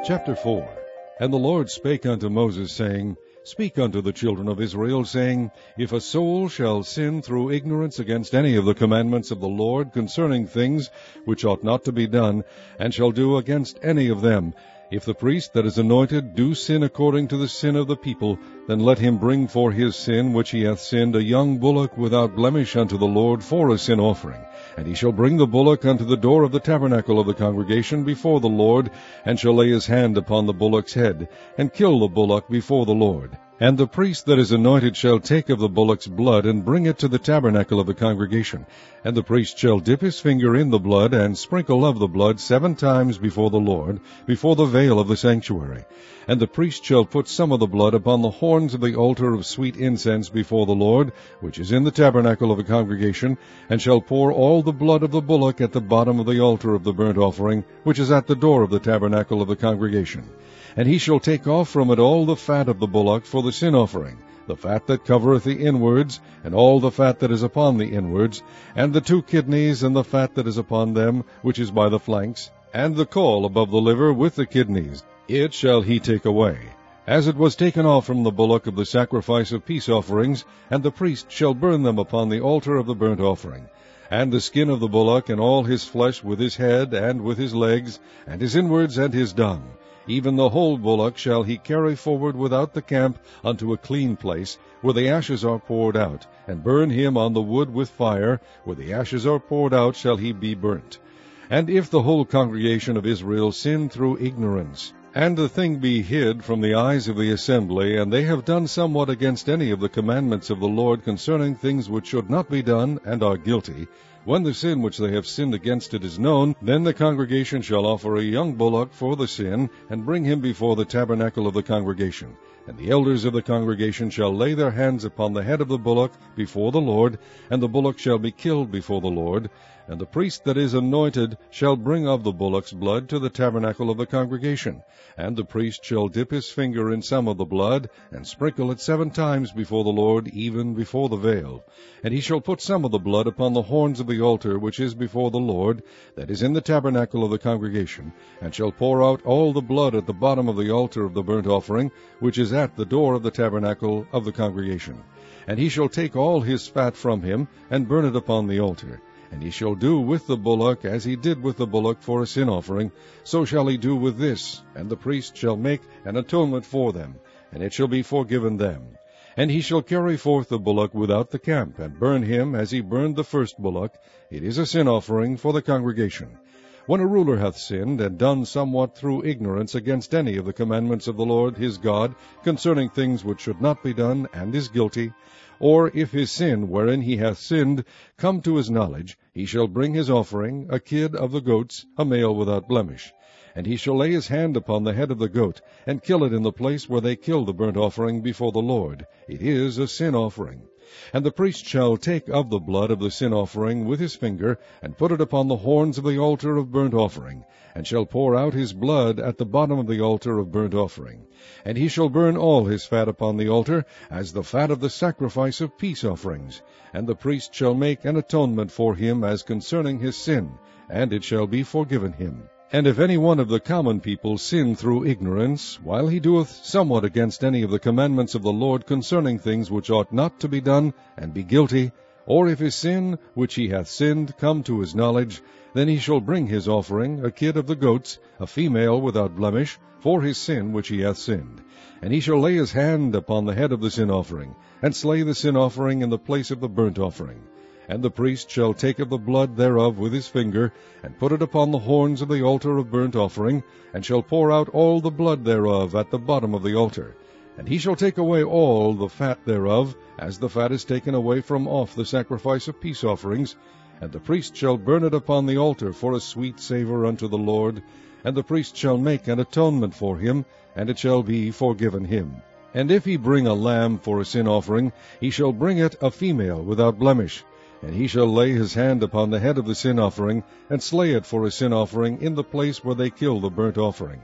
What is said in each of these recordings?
Chapter 4. And the Lord spake unto Moses, saying, Speak unto the children of Israel, saying, If a soul shall sin through ignorance against any of the commandments of the Lord concerning things which ought not to be done, and shall do against any of them, if the priest that is anointed do sin according to the sin of the people, then let him bring for his sin which he hath sinned a young bullock without blemish unto the Lord for a sin offering. And he shall bring the bullock unto the door of the tabernacle of the congregation before the Lord, and shall lay his hand upon the bullock's head, and kill the bullock before the Lord. And the priest that is anointed shall take of the bullock's blood, and bring it to the tabernacle of the congregation. And the priest shall dip his finger in the blood, and sprinkle of the blood 7 times before the Lord, before the veil of the sanctuary. And the priest shall put some of the blood upon the horns of the altar of sweet incense before the Lord, which is in the tabernacle of the congregation, and shall pour all the blood of the bullock at the bottom of the altar of the burnt offering, which is at the door of the tabernacle of the congregation. And he shall take off from it all the fat of the bullock for the sin offering, the fat that covereth the inwards, and all the fat that is upon the inwards, and the 2 kidneys, and the fat that is upon them, which is by the flanks, and the caul above the liver with the kidneys. It shall he take away, as it was taken off from the bullock of the sacrifice of peace offerings, and the priest shall burn them upon the altar of the burnt offering. And the skin of the bullock, and all his flesh with his head, and with his legs, and his inwards, and his dung, even the whole bullock shall he carry forward without the camp unto a clean place, where the ashes are poured out, and burn him on the wood with fire, where the ashes are poured out shall he be burnt. And if the whole congregation of Israel sin through ignorance, and the thing be hid from the eyes of the assembly, and they have done somewhat against any of the commandments of the Lord concerning things which should not be done, and are guilty, when the sin which they have sinned against it is known, then the congregation shall offer a young bullock for the sin, and bring him before the tabernacle of the congregation. And the elders of the congregation shall lay their hands upon the head of the bullock before the Lord, and the bullock shall be killed before the Lord. And the priest that is anointed shall bring of the bullock's blood to the tabernacle of the congregation. And the priest shall dip his finger in some of the blood, and sprinkle it 7 times before the Lord, even before the veil. And he shall put some of the blood upon the horns of the altar which is before the Lord, that is in the tabernacle of the congregation, and shall pour out all the blood at the bottom of the altar of the burnt offering, which is at the door of the tabernacle of the congregation. And he shall take all his fat from him, and burn it upon the altar. And he shall do with the bullock as he did with the bullock for a sin offering, so shall he do with this, and the priest shall make an atonement for them, and it shall be forgiven them. And he shall carry forth the bullock without the camp, and burn him as he burned the first bullock. It is a sin offering for the congregation. When a ruler hath sinned, and done somewhat through ignorance against any of the commandments of the Lord his God concerning things which should not be done, and is guilty, or if his sin wherein he hath sinned come to his knowledge, he shall bring his offering, a kid of the goats, a male without blemish. And he shall lay his hand upon the head of the goat, and kill it in the place where they kill the burnt offering before the Lord. It is a sin offering. And the priest shall take of the blood of the sin offering with his finger, and put it upon the horns of the altar of burnt offering, and shall pour out his blood at the bottom of the altar of burnt offering. And he shall burn all his fat upon the altar, as the fat of the sacrifice of peace offerings. And the priest shall make an atonement for him as concerning his sin, and it shall be forgiven him. And if any one of the common people sin through ignorance, while he doeth somewhat against any of the commandments of the Lord concerning things which ought not to be done, and be guilty, or if his sin which he hath sinned come to his knowledge, then he shall bring his offering, a kid of the goats, a female without blemish, for his sin which he hath sinned. And he shall lay his hand upon the head of the sin offering, and slay the sin offering in the place of the burnt offering. And the priest shall take of the blood thereof with his finger, and put it upon the horns of the altar of burnt offering, and shall pour out all the blood thereof at the bottom of the altar. And he shall take away all the fat thereof, as the fat is taken away from off the sacrifice of peace offerings. And the priest shall burn it upon the altar for a sweet savour unto the Lord. And the priest shall make an atonement for him, and it shall be forgiven him. And if he bring a lamb for a sin offering, he shall bring it a female without blemish. And he shall lay his hand upon the head of the sin offering, and slay it for a sin offering in the place where they kill the burnt offering.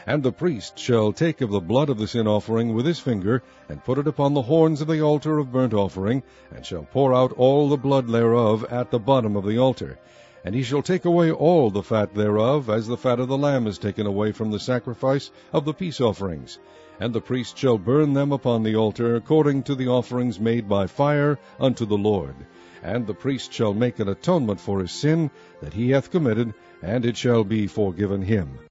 And the priest shall take of the blood of the sin offering with his finger, and put it upon the horns of the altar of burnt offering, and shall pour out all the blood thereof at the bottom of the altar. And he shall take away all the fat thereof, as the fat of the lamb is taken away from the sacrifice of the peace offerings. And the priest shall burn them upon the altar, according to the offerings made by fire unto the Lord. And the priest shall make an atonement for his sin that he hath committed, and it shall be forgiven him.